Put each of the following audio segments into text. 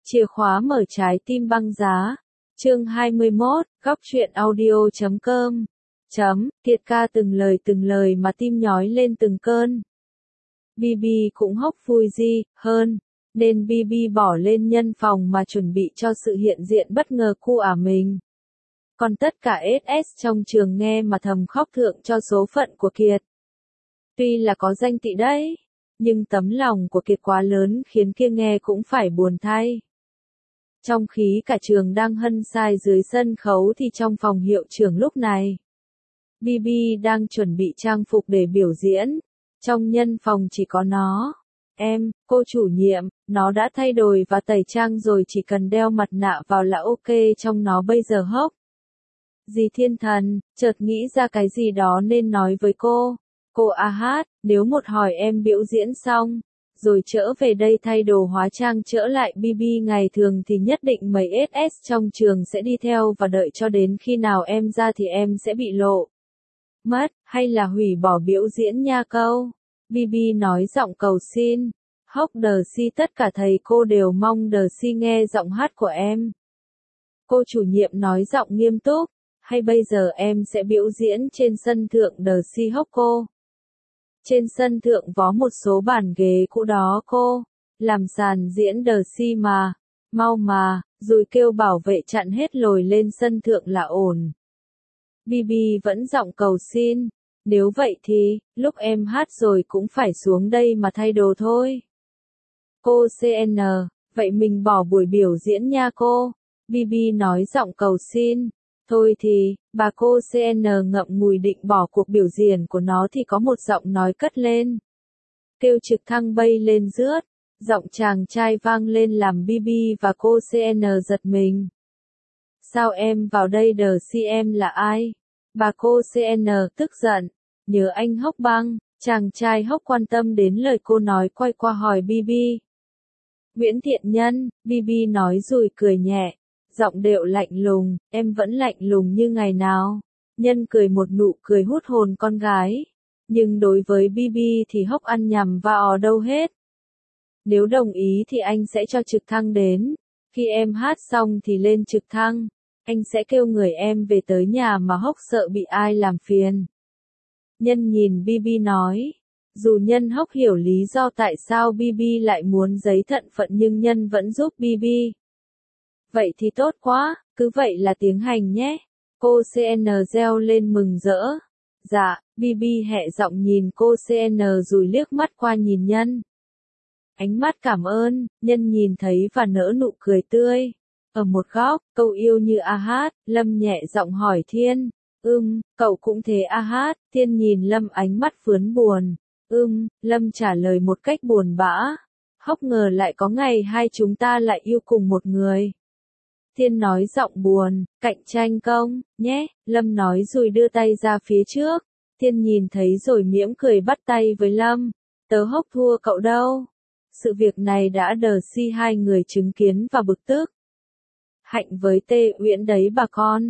Chìa khóa mở trái tim băng giá. Chương 21, góc truyện audio.com. Thiệt ca từng lời mà tim nhói lên từng cơn. Bibi cũng hốc vui gì hơn, nên Bibi bỏ lên nhân phòng mà chuẩn bị cho sự hiện diện bất ngờ của mình. Còn tất cả SS trong trường nghe mà thầm khóc thượng cho số phận của Kiệt. Tuy là có danh tị đấy, nhưng tấm lòng của Kiệt quá lớn khiến kia nghe cũng phải buồn thay. Trong khi cả trường đang hân sai dưới sân khấu thì trong phòng hiệu trưởng lúc này, Bibi đang chuẩn bị trang phục để biểu diễn. Trong nhân phòng chỉ có nó. Em, cô chủ nhiệm, nó đã thay đổi và tẩy trang rồi, chỉ cần đeo mặt nạ vào là ok. Trong nó bây giờ hốc. Dì thiên thần, chợt nghĩ ra cái gì đó nên nói với cô. Cô hát, nếu một hỏi em biểu diễn xong, rồi trở về đây thay đồ hóa trang trở lại Bibi ngày thường thì nhất định mấy SS trong trường sẽ đi theo và đợi cho đến khi nào em ra thì em sẽ bị lộ mất, hay là hủy bỏ biểu diễn nha câu. Bibi nói giọng cầu xin. Hốc đờ si, tất cả thầy cô đều mong đờ si nghe giọng hát của em. Cô chủ nhiệm nói giọng nghiêm túc. Hay bây giờ em sẽ biểu diễn trên sân thượng đờ si hốc cô. Trên sân thượng có một số bàn ghế cũ đó cô. Làm sàn diễn đờ si mà. Mau mà, rồi kêu bảo vệ chặn hết lồi lên sân thượng là ổn. Bibi vẫn giọng cầu xin. Nếu vậy thì, lúc em hát rồi cũng phải xuống đây mà thay đồ thôi. Cô CN, vậy mình bỏ buổi biểu diễn nha cô. Bibi nói giọng cầu xin. Thôi thì, bà cô CN ngậm ngùi định bỏ cuộc biểu diễn của nó thì có một giọng nói cất lên. Kêu trực thăng bay lên rướt. Giọng chàng trai vang lên làm Bibi và cô CN giật mình. Sao em vào đây đờ si, em là ai? Bà cô CN tức giận. Nhớ anh hốc băng. Chàng trai hốc quan tâm đến lời cô nói, quay qua hỏi Bibi. Nguyễn Thiện Nhân, Bibi nói rồi cười nhẹ. Giọng điệu lạnh lùng, em vẫn lạnh lùng như ngày nào. Nhân cười một nụ cười hút hồn con gái. Nhưng đối với Bibi thì hốc ăn nhầm và đâu hết. Nếu đồng ý thì anh sẽ cho trực thăng đến. Khi em hát xong thì lên trực thăng. Anh sẽ kêu người em về tới nhà mà hốc sợ bị ai làm phiền. Nhân nhìn Bibi nói. Dù Nhân hốc hiểu lý do tại sao Bibi lại muốn giấy thận phận nhưng Nhân vẫn giúp Bibi. Vậy thì tốt quá, cứ vậy là tiến hành nhé. Cô CN reo lên mừng rỡ. Dạ, Bibi hẹ giọng nhìn cô CN rồi liếc mắt qua nhìn Nhân. Ánh mắt cảm ơn, Nhân nhìn thấy và nở nụ cười tươi. Ở một góc, câu yêu như hát, Lâm nhẹ giọng hỏi Thiên. Cậu cũng thế hát, Thiên nhìn Lâm ánh mắt phướn buồn. Lâm trả lời một cách buồn bã. Hốc ngờ lại có ngày hai chúng ta lại yêu cùng một người. Thiên nói giọng buồn, cạnh tranh công, nhé, Lâm nói rồi đưa tay ra phía trước. Thiên nhìn thấy rồi mỉm cười bắt tay với Lâm. Tớ hốc thua cậu đâu. Sự việc này đã đờ si hai người chứng kiến và bực tức. Hạnh với Tê Uyển đấy bà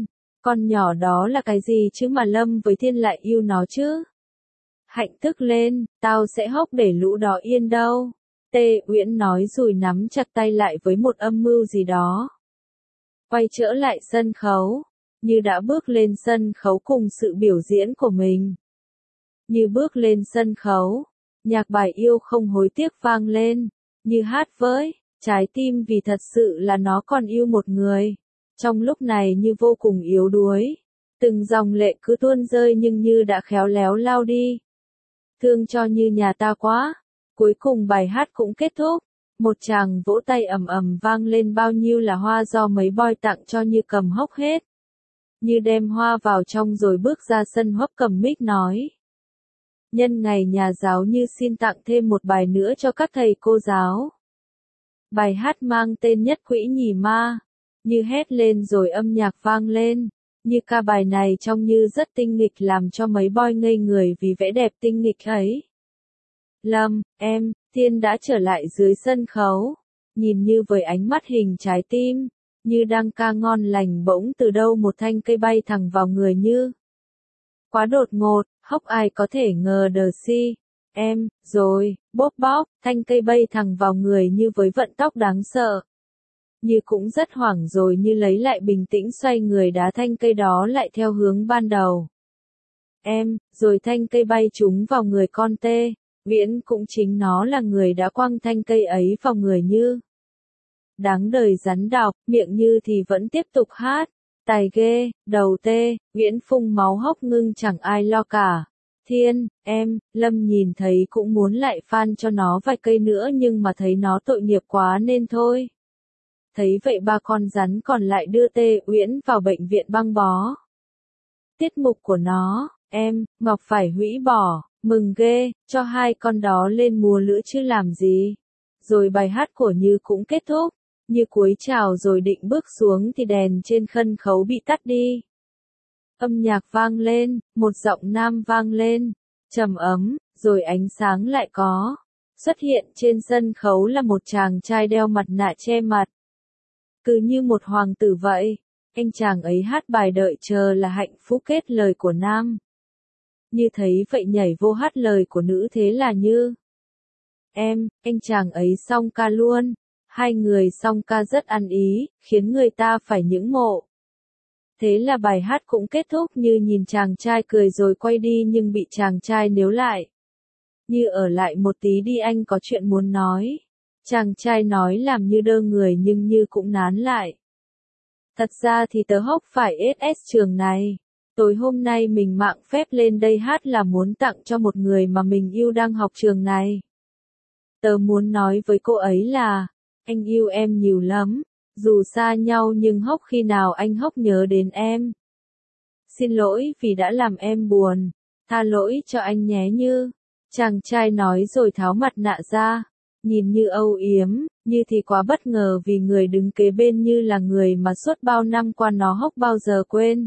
con nhỏ đó là cái gì chứ mà Lâm với Thiên lại yêu nó chứ. Hạnh tức lên, tao sẽ hốc để lũ đó yên đâu. Tê Uyển nói rồi nắm chặt tay lại với một âm mưu gì đó. Quay trở lại sân khấu, như đã bước lên sân khấu cùng sự biểu diễn của mình. Như bước lên sân khấu, nhạc bài yêu không hối tiếc vang lên, như hát với trái tim vì thật sự là nó còn yêu một người. Trong lúc này như vô cùng yếu đuối, từng dòng lệ cứ tuôn rơi nhưng như đã khéo léo lao đi. Thương cho như nhà ta quá. Cuối cùng bài hát cũng kết thúc. Một tràng vỗ tay ầm ầm vang lên, bao nhiêu là hoa do mấy boy tặng cho Như cầm hốc hết. Như đem hoa vào trong rồi bước ra sân, hốc cầm mic nói. Nhân ngày nhà giáo Như xin tặng thêm một bài nữa cho các thầy cô giáo. Bài hát mang tên Nhất Quỹ Nhì Ma. Như hét lên rồi âm nhạc vang lên. Như ca bài này trông như rất tinh nghịch làm cho mấy boy ngây người vì vẻ đẹp tinh nghịch ấy. Lâm, em, Thiên đã trở lại dưới sân khấu. Nhìn Như với ánh mắt hình trái tim. Như đang ca ngon lành, bỗng từ đâu một thanh cây bay thẳng vào người Như. Quá đột ngột, hốc ai có thể ngờ đờ si. Em, rồi, bốp bóp, thanh cây bay thẳng vào người Như với vận tốc đáng sợ. Như cũng rất hoảng rồi như lấy lại bình tĩnh xoay người đá thanh cây đó lại theo hướng ban đầu. Rồi thanh cây bay trúng vào người con tê, Viễn cũng chính nó là người đã quăng thanh cây ấy vào người Như. Đáng đời rắn độc, miệng Như thì vẫn tiếp tục hát, tài ghê, đầu tê, Viễn phun máu hốc ngưng chẳng ai lo cả. Thiên, Lâm nhìn thấy cũng muốn lại phan cho nó vài cây nữa nhưng mà thấy nó tội nghiệp quá nên thôi. Thấy vậy ba con rắn còn lại đưa Tê Uyển vào bệnh viện băng bó. Tiết mục của nó, Ngọc phải hủy bỏ, mừng ghê, cho hai con đó lên múa lửa chứ làm gì. Rồi bài hát của Như cũng kết thúc, Như cúi chào rồi định bước xuống thì đèn trên sân khấu bị tắt đi. Âm nhạc vang lên, một giọng nam vang lên, trầm ấm, rồi ánh sáng lại có. Xuất hiện trên sân khấu là một chàng trai đeo mặt nạ che mặt. Cứ như một hoàng tử vậy, anh chàng ấy hát bài đợi chờ là hạnh phúc kết lời của nam. Như thấy vậy nhảy vô hát lời của nữ thế là Như. Anh chàng ấy song ca luôn. Hai người song ca rất ăn ý, khiến người ta phải ngưỡng mộ. Thế là bài hát cũng kết thúc Như nhìn chàng trai cười rồi quay đi nhưng bị chàng trai níu lại. Như ở lại một tí đi anh có chuyện muốn nói. Chàng trai nói làm Như đơ người nhưng Như cũng nán lại. Thật ra thì tớ học phải SS trường này. Tối hôm nay mình mạn phép lên đây hát là muốn tặng cho một người mà mình yêu đang học trường này. Tớ muốn nói với cô ấy là, anh yêu em nhiều lắm, dù xa nhau nhưng hốc khi nào anh hốc nhớ đến em. Xin lỗi vì đã làm em buồn, tha lỗi cho anh nhé Như. Chàng trai nói rồi tháo mặt nạ ra, nhìn Như âu yếm, Như thì quá bất ngờ vì người đứng kế bên Như là người mà suốt bao năm qua nó hốc bao giờ quên.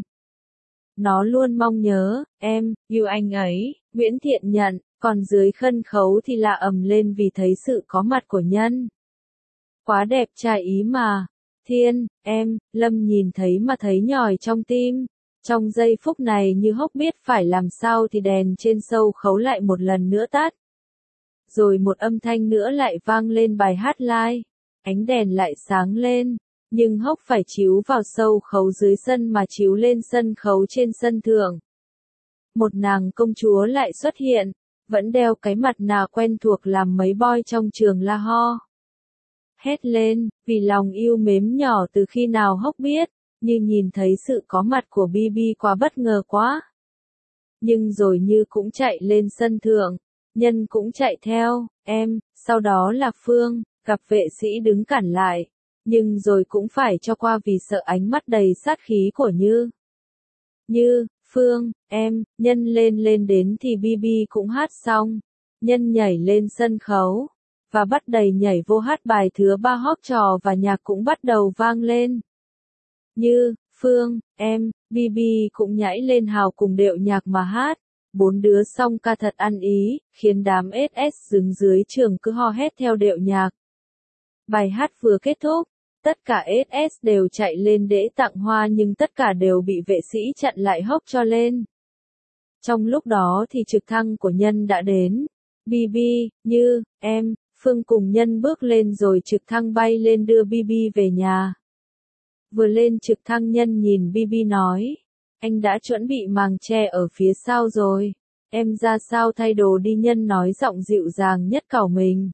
Nó luôn mong nhớ, yêu anh ấy, Nguyễn Thiện nhận, còn dưới sân khấu thì lạ ầm lên vì thấy sự có mặt của Nhân. Quá đẹp trai ý mà. Thiên, Lâm nhìn thấy mà thấy nhòi trong tim. Trong giây phút này Như hốc biết phải làm sao thì đèn trên sân khấu lại một lần nữa tắt. Rồi một âm thanh nữa lại vang lên bài hát live. Ánh đèn lại sáng lên. Nhưng hốc phải chiếu vào sân khấu dưới sân mà chiếu lên sân khấu trên sân thượng. Một nàng công chúa lại xuất hiện, vẫn đeo cái mặt nạ quen thuộc làm mấy boy trong trường la ho. Hét lên, vì lòng yêu mến nhỏ từ khi nào hốc biết, nhưng nhìn thấy sự có mặt của BB quá bất ngờ quá. Nhưng rồi Như cũng chạy lên sân thượng, Nhân cũng chạy theo, sau đó là Phương, gặp vệ sĩ đứng cản lại. Nhưng rồi cũng phải cho qua vì sợ ánh mắt đầy sát khí của Như. Như, Phương, Nhân lên đến thì BB cũng hát xong. Nhân nhảy lên sân khấu, và bắt đầy nhảy vô hát bài thứ 3 hót trò và nhạc cũng bắt đầu vang lên. Như, Phương, BB cũng nhảy lên hào cùng điệu nhạc mà hát. Bốn đứa song ca thật ăn ý, khiến đám SS đứng dưới trường cứ hò hét theo điệu nhạc. Bài hát vừa kết thúc. Tất cả SS đều chạy lên để tặng hoa nhưng tất cả đều bị vệ sĩ chặn lại hốc cho lên. Trong lúc đó thì trực thăng của Nhân đã đến. BB, Như, Phương cùng Nhân bước lên rồi trực thăng bay lên đưa BB về nhà. Vừa lên trực thăng Nhân nhìn BB nói. Anh đã chuẩn bị màng che ở phía sau rồi. Em ra sao thay đồ đi Nhân nói giọng dịu dàng nhất cảo mình.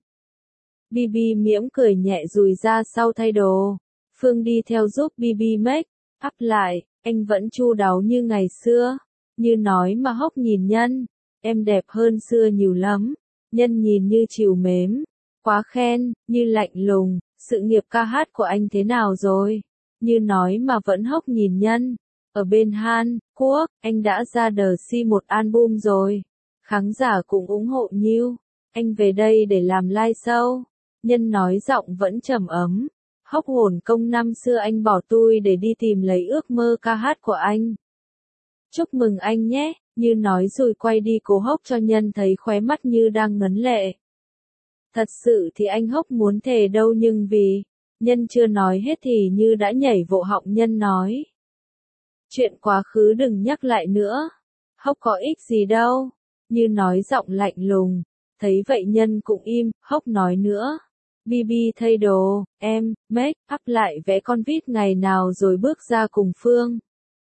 BB mỉm cười nhẹ rùi ra sau thay đồ. Phương đi theo giúp BB make up lại, anh vẫn chu đáo như ngày xưa. Như nói mà hốc nhìn Nhân, em đẹp hơn xưa nhiều lắm. Nhân nhìn Như trìu mến, quá khen, Như lạnh lùng, sự nghiệp ca hát của anh thế nào rồi? Như nói mà vẫn hốc nhìn Nhân. Ở bên Hàn Quốc, anh đã ra đời một album rồi. Khán giả cũng ủng hộ Như. Anh về đây để làm live show. Nhân nói giọng vẫn trầm ấm. Hốc hồn công năm xưa anh bỏ tôi để đi tìm lấy ước mơ ca hát của anh. Chúc mừng anh nhé, Như nói rồi quay đi cố hốc cho Nhân thấy khóe mắt Như đang ngấn lệ. Thật sự thì anh hốc muốn thề đâu nhưng vì, Nhân chưa nói hết thì Như đã nhảy vỗ họng Nhân nói. Chuyện quá khứ đừng nhắc lại nữa. Hốc có ích gì đâu. Như nói giọng lạnh lùng. Thấy vậy Nhân cũng im, hốc nói nữa. BB thay đồ, em, make up lại vẽ con vít ngày nào rồi bước ra cùng Phương.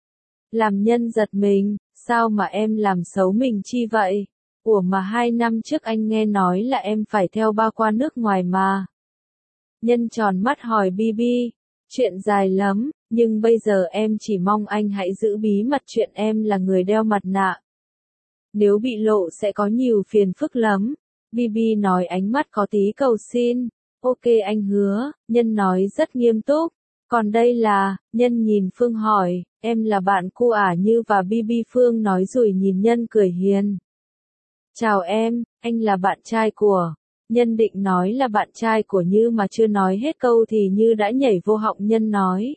Làm Nhân giật mình, sao mà em làm xấu mình chi vậy? Ủa mà 2 năm trước anh nghe nói là em phải theo ba qua nước ngoài mà. Nhân tròn mắt hỏi BB, chuyện dài lắm, nhưng bây giờ em chỉ mong anh hãy giữ bí mật chuyện em là người đeo mặt nạ. Nếu bị lộ sẽ có nhiều phiền phức lắm. BB nói ánh mắt có tí cầu xin. Ok anh hứa, Nhân nói rất nghiêm túc. Còn đây là, Nhân nhìn Phương hỏi, em là bạn cô à Như và BB. Phương nói rồi nhìn Nhân cười hiền. Chào em, anh là bạn trai của. Nhân định nói là bạn trai của Như mà chưa nói hết câu thì Như đã nhảy vô họng Nhân nói.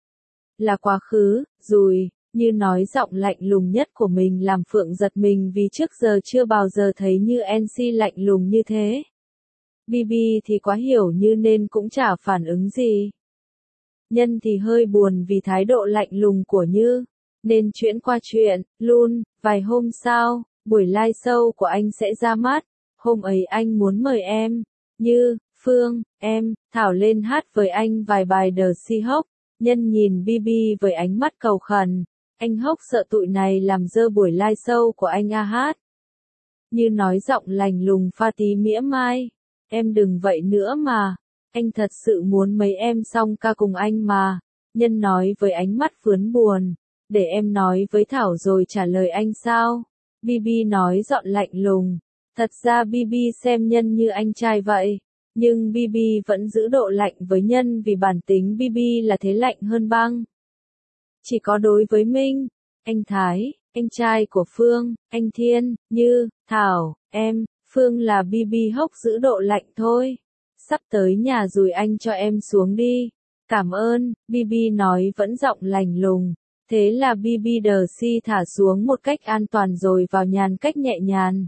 Là quá khứ, rồi, Như nói giọng lạnh lùng nhất của mình làm Phượng giật mình vì trước giờ chưa bao giờ thấy Như NC lạnh lùng như thế. BB thì quá hiểu Như nên cũng chả phản ứng gì. Nhân thì hơi buồn vì thái độ lạnh lùng của Như, nên chuyển qua chuyện, luôn, vài hôm sau, buổi live show của anh sẽ ra mắt. Hôm ấy anh muốn mời em, Như, Phương, em, Thảo lên hát với anh vài bài The Seahawks. Nhân nhìn BB với ánh mắt cầu khẩn. Anh Hốc sợ tụi này làm dơ buổi live show của anh à hát. Như nói giọng lành lùng pha tí mỉa mai. Em đừng vậy nữa mà. Anh thật sự muốn mấy em song ca cùng anh mà. Nhân nói với ánh mắt phướn buồn. Để em nói với Thảo rồi trả lời anh sao? BB nói giọng lạnh lùng. Thật ra BB xem Nhân như anh trai vậy. Nhưng BB vẫn giữ độ lạnh với Nhân vì bản tính BB là thế lạnh hơn băng. Chỉ có đối với Minh, anh Thái, anh trai của Phương, anh Thiên, Như, Thảo, em, Phương là BB Hốc giữ độ lạnh thôi. Sắp tới nhà rồi anh cho em xuống đi. Cảm ơn, BB nói vẫn giọng lành lùng. Thế là BB đờ si thả xuống một cách an toàn rồi vào nhàn cách nhẹ nhàng.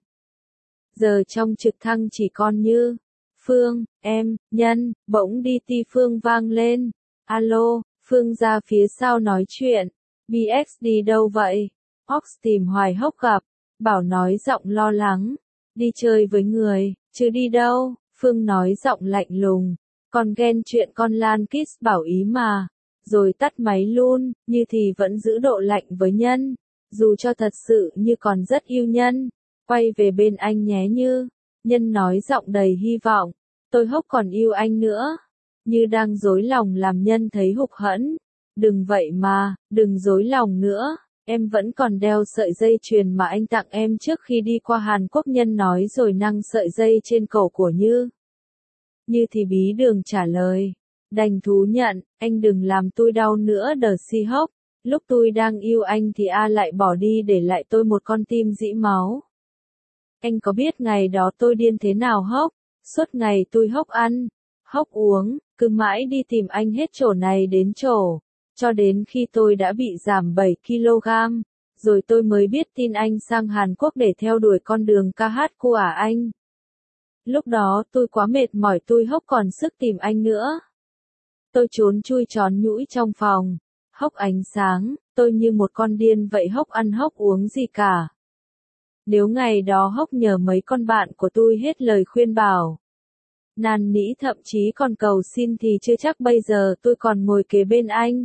Giờ trong trực thăng chỉ còn Như, Phương, em, Nhân, bỗng đi ti Phương vang lên. Alo, Phương ra phía sau nói chuyện. BX đi đâu vậy? Ox tìm hoài Hốc gặp. Bảo nói giọng lo lắng. Đi chơi với người, chứ đi đâu? Phương nói giọng lạnh lùng. Còn ghen chuyện con Lan Kiss bảo ý mà. Rồi tắt máy luôn, Như thì vẫn giữ độ lạnh với Nhân. Dù cho thật sự Như còn rất yêu Nhân. Quay về bên anh nhé Như. Nhân nói giọng đầy hy vọng. Tôi Hốc còn yêu anh nữa. Như đang dối lòng làm Nhân thấy hụt hẫng. Đừng vậy mà, đừng dối lòng nữa. Em vẫn còn đeo sợi dây chuyền mà anh tặng em trước khi đi qua Hàn Quốc. Nhân nói rồi nâng sợi dây trên cổ của Như. Như thì bí đường trả lời. Đành thú nhận, anh đừng làm tôi đau nữa The Seahawks. Lúc tôi đang yêu anh thì lại bỏ đi để lại tôi một con tim dĩ máu. Anh có biết ngày đó tôi điên thế nào Hốc? Suốt ngày tôi Hốc ăn, Hốc uống, cứ mãi đi tìm anh hết chỗ này đến chỗ. Cho đến khi tôi đã bị giảm 7 kg. Rồi tôi mới biết tin anh sang Hàn Quốc để theo đuổi con đường ca hát của anh. Lúc đó tôi quá mệt mỏi tôi Hốc còn sức tìm anh nữa. Tôi trốn chui tròn nhũi trong phòng. Hốc ánh sáng, tôi như một con điên vậy Hốc ăn Hốc uống gì cả. Nếu ngày đó Hốc nhờ mấy con bạn của tôi hết lời khuyên bảo. Năn nỉ thậm chí còn cầu xin thì chưa chắc bây giờ tôi còn ngồi kế bên anh.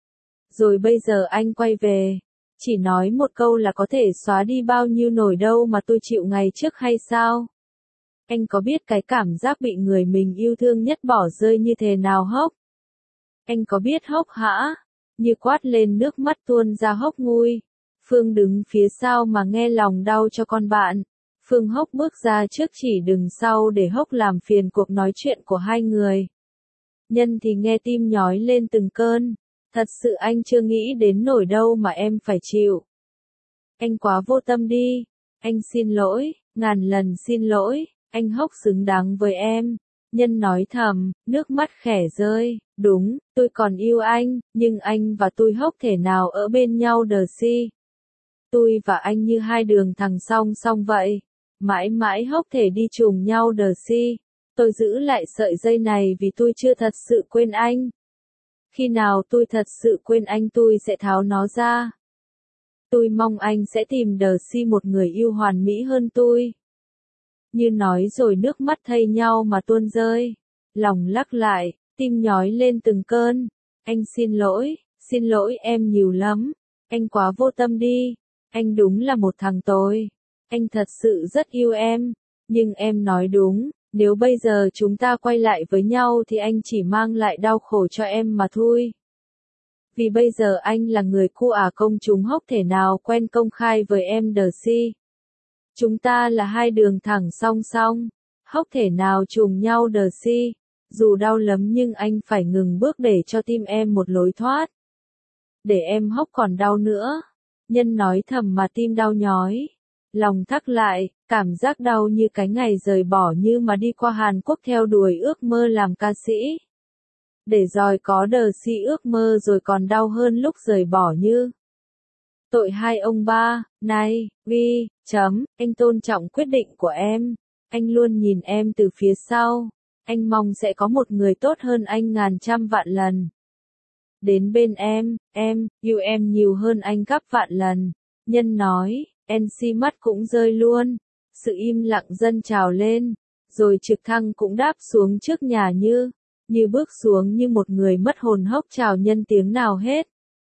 Rồi bây giờ anh quay về. Chỉ nói một câu là có thể xóa đi bao nhiêu nỗi đau mà tôi chịu ngày trước hay sao? Anh có biết cái cảm giác bị người mình yêu thương nhất bỏ rơi như thế nào Hốc? Anh có biết Hốc hả? Như quát lên nước mắt tuôn ra Hốc ngui. Phương đứng phía sau mà nghe lòng đau cho con bạn. Phương Hốc bước ra trước chỉ đừng sau để Hốc làm phiền cuộc nói chuyện của hai người. Nhân thì nghe tim nhói lên từng cơn. Thật sự anh chưa nghĩ đến nỗi đau mà em phải chịu. Anh quá vô tâm đi. Anh xin lỗi, ngàn lần xin lỗi. Anh Hốc xứng đáng với em. Nhân nói thầm, nước mắt khẽ rơi. Đúng, tôi còn yêu anh, nhưng anh và tôi Hốc thể nào ở bên nhau The Si. Tôi và anh như hai đường thẳng song song vậy. Mãi mãi Hốc thể đi trùng nhau The Si. Tôi giữ lại sợi dây này vì tôi chưa thật sự quên anh. Khi nào tôi thật sự quên anh tôi sẽ tháo nó ra. Tôi mong anh sẽ tìm The Si một người yêu hoàn mỹ hơn tôi. Như nói rồi nước mắt thay nhau mà tuôn rơi. lòng lắc lại, tim nhói lên từng cơn. Anh xin lỗi em nhiều lắm. Anh quá vô tâm đi. Anh đúng là một thằng tồi. Anh thật sự rất yêu em. Nhưng em nói đúng, nếu bây giờ chúng ta quay lại với nhau thì anh chỉ mang lại đau khổ cho em mà thôi. Vì bây giờ anh là người cu công chúng hốc thể nào quen công khai với em Darcy. Chúng ta là hai đường thẳng song song. Hốc thể nào trùng nhau Darcy. Dù đau lắm nhưng anh phải ngừng bước để cho tim em một lối thoát. Để em hốc còn đau nữa. Nhân nói thầm mà tim đau nhói. Lòng thắt lại, cảm giác đau như cái ngày rời bỏ như mà đi qua Hàn Quốc theo đuổi ước mơ làm ca sĩ. Để rồi có Darcy ước mơ rồi còn đau hơn lúc rời bỏ như. Tội hai ông ba, này, anh tôn trọng quyết định của em. Anh luôn nhìn em từ phía sau. Anh mong sẽ có một người tốt hơn anh ngàn trăm vạn lần. Đến bên em, yêu em nhiều hơn anh gấp vạn lần. Nhân nói, NC mắt cũng rơi luôn. Sự im lặng dâng trào lên. Rồi trực thăng cũng đáp xuống trước nhà như bước xuống như một người mất hồn hốc chào Nhân tiếng nào hết.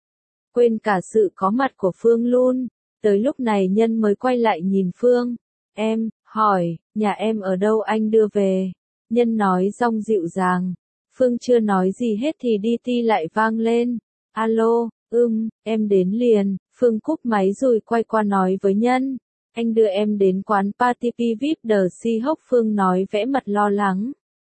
Quên cả sự có mặt của Phương luôn. Tới lúc này Nhân mới quay lại nhìn Phương. Em, hỏi, nhà em ở đâu anh đưa về? Nhân nói giọng dịu dàng. Phương chưa nói gì hết thì DT lại vang lên. Alo, em đến liền. Phương cúp máy rồi quay qua nói với Nhân. Anh đưa em đến quán Party VIP Darcy hốc. Phương nói vẽ mặt lo lắng.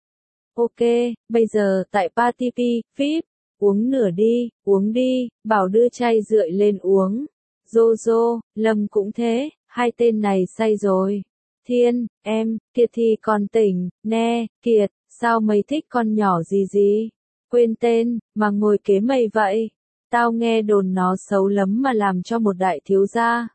Ok, bây giờ tại Party VIP. Uống nửa đi, uống đi, bảo đưa chai rượu lên uống. Jojo, Lâm cũng thế, hai tên này say rồi. Thiên, em, Kiệt thì còn tỉnh, nè, Kiệt, sao mày thích con nhỏ gì? Quên tên, mà ngồi kế mày vậy. Tao nghe đồn nó xấu lắm mà làm cho một đại thiếu gia.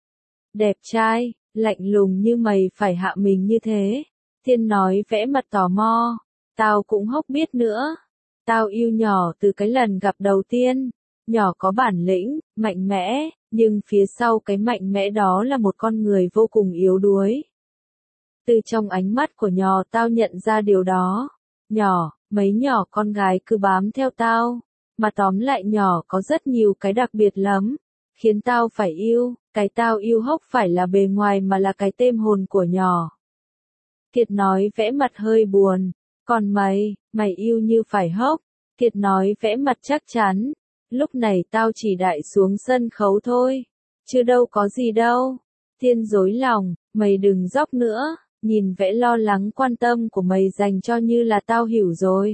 Đẹp trai, lạnh lùng như mày phải hạ mình như thế. Thiên nói vẽ mặt tò mò. Tao cũng hốc biết nữa. Tao yêu nhỏ từ cái lần gặp đầu tiên. Nhỏ có bản lĩnh, mạnh mẽ, nhưng phía sau cái mạnh mẽ đó là một con người vô cùng yếu đuối. Từ trong ánh mắt của nhỏ tao nhận ra điều đó. Nhỏ, mấy nhỏ con gái cứ bám theo tao. Mà tóm lại nhỏ có rất nhiều cái đặc biệt lắm. Khiến tao phải yêu, cái tao yêu hốc phải là bề ngoài mà là cái tâm hồn của nhỏ. Kiệt nói vẽ mặt hơi buồn. Còn mày yêu như phải hốc. Kiệt nói vẽ mặt chắc chắn. Lúc này tao chỉ đại xuống sân khấu thôi. Chứ đâu có gì đâu. Thiên dối lòng, mày đừng dóc nữa. Nhìn vẻ lo lắng quan tâm của mày dành cho như là tao hiểu rồi.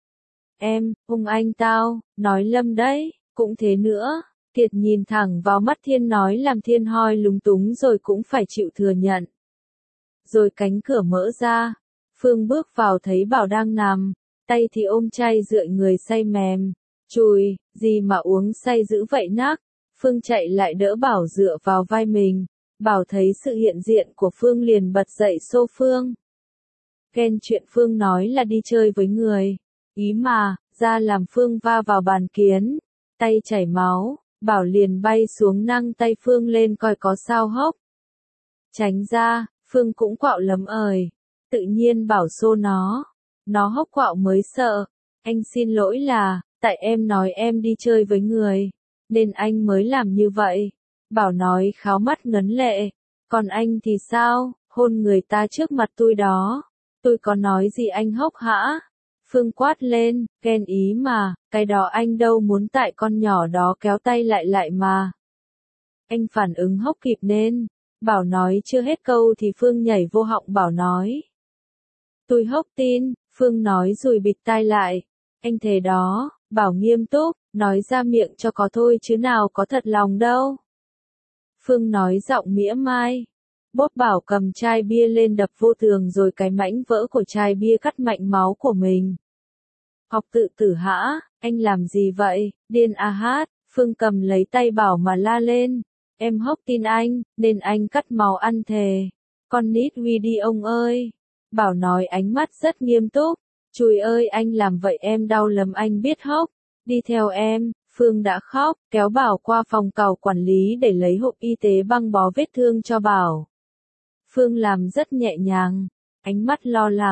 Em, anh tao, nói Lâm đấy, cũng thế nữa. Kiệt nhìn thẳng vào mắt Thiên nói làm Thiên hoi lúng túng rồi cũng phải chịu thừa nhận. Rồi cánh cửa mở ra. Phương bước vào thấy Bảo đang nằm. Tay thì ôm chai rượu người say mềm. Chùi, gì mà uống say dữ vậy nắc. Phương chạy lại đỡ Bảo dựa vào vai mình. Bảo thấy sự hiện diện của Phương liền bật dậy xô Phương. Ghen chuyện Phương nói là đi chơi với người. Ý mà, ra làm Phương va vào bàn kiến. Tay chảy máu, Bảo liền bay xuống nâng tay Phương lên coi có sao hốc. Tránh ra, Phương cũng quạo lắm ời. Tự nhiên Bảo xô nó. Nó hốc quạo mới sợ. Anh xin lỗi là, tại em nói em đi chơi với người. Nên anh mới làm như vậy. Bảo nói kháo mắt ngấn lệ. Còn anh thì sao, hôn người ta trước mặt tôi đó. Tôi có nói gì anh hốc hả? Phương quát lên, ghen ý mà, cái đó anh đâu muốn tại con nhỏ đó kéo tay lại mà. Anh phản ứng hốc kịp nên. Bảo nói chưa hết câu thì Phương nhảy vô họng Bảo nói. Tôi hốc tin, Phương nói rồi bịt tai lại. Anh thề đó, Bảo nghiêm túc, nói ra miệng cho có thôi chứ nào có thật lòng đâu. Phương nói giọng mỉa mai. Bốp Bảo cầm chai bia lên đập vô tường rồi cái mảnh vỡ của chai bia cắt mạnh máu của mình. Học tự tử hả, anh làm gì vậy, điên à hát, Phương cầm lấy tay Bảo mà la lên. Em hốc tin anh, nên anh cắt máu ăn thề. Con nít Huy đi ông ơi. Bảo nói ánh mắt rất nghiêm túc. Chùi ơi anh làm vậy em đau lắm anh biết hốc. Đi theo em. Phương đã khóc, kéo Bảo qua phòng cào quản lý để lấy hộp y tế băng bó vết thương cho Bảo. Phương làm rất nhẹ nhàng, ánh mắt lo lắng,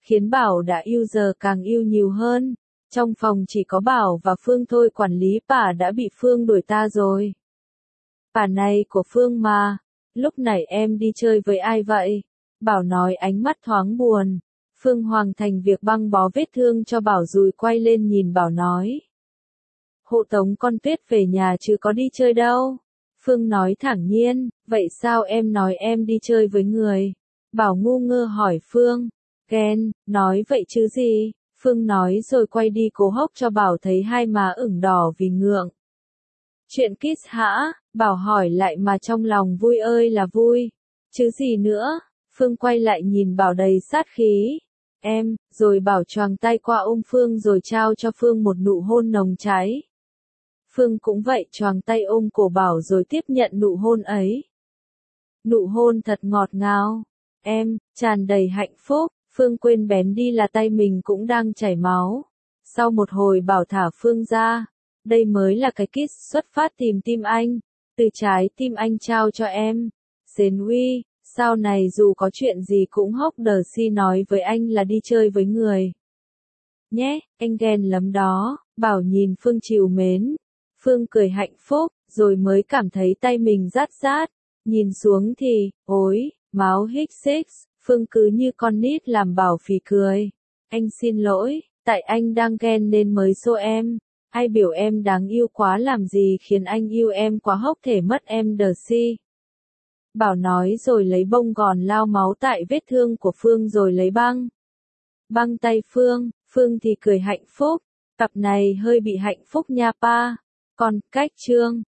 khiến Bảo đã yêu giờ càng yêu nhiều hơn. Trong phòng chỉ có Bảo và Phương thôi, quản lý bà đã bị Phương đuổi ta rồi. Bà này của Phương mà, lúc nãy em đi chơi với ai vậy? Bảo nói, ánh mắt thoáng buồn. Phương hoàn thành việc băng bó vết thương cho Bảo rồi quay lên nhìn Bảo nói. Hộ tống con Tuyết về nhà chứ có đi chơi đâu. Phương nói thẳng nhiên, vậy sao em nói em đi chơi với người? Bảo ngu ngơ hỏi Phương. Ghen, nói vậy chứ gì? Phương nói rồi quay đi cố hốc cho Bảo thấy hai má ửng đỏ vì ngượng. Chuyện kiss hả? Bảo hỏi lại mà trong lòng vui ơi là vui. Chứ gì nữa? Phương quay lại nhìn Bảo đầy sát khí. Em, rồi Bảo choàng tay qua ôm Phương rồi trao cho Phương một nụ hôn nồng cháy. Phương cũng vậy, choàng tay ôm cổ Bảo rồi tiếp nhận nụ hôn ấy. Nụ hôn thật ngọt ngào. Em, tràn đầy hạnh phúc. Phương quên bén đi là tay mình cũng đang chảy máu. Sau một hồi Bảo thả Phương ra. Đây mới là cái kiss xuất phát tìm tim anh. Từ trái tim anh trao cho em. Xến uy, sau này dù có chuyện gì cũng hốc đờ si nói với anh là đi chơi với người. Nhé, anh ghen lắm đó. Bảo nhìn Phương trìu mến. Phương cười hạnh phúc, rồi mới cảm thấy tay mình rát rát. Nhìn xuống thì, ối, máu hích xích. Phương cứ như con nít làm Bảo phì cười. Anh xin lỗi, tại anh đang ghen nên mới xô em. Ai biểu em đáng yêu quá làm gì khiến anh yêu em quá hốc thể mất em đờ si. Bảo nói rồi lấy bông gòn lau máu tại vết thương của Phương rồi lấy băng. Băng tay Phương, Phương thì cười hạnh phúc. Cặp này hơi bị hạnh phúc nha pa. Còn cách chương.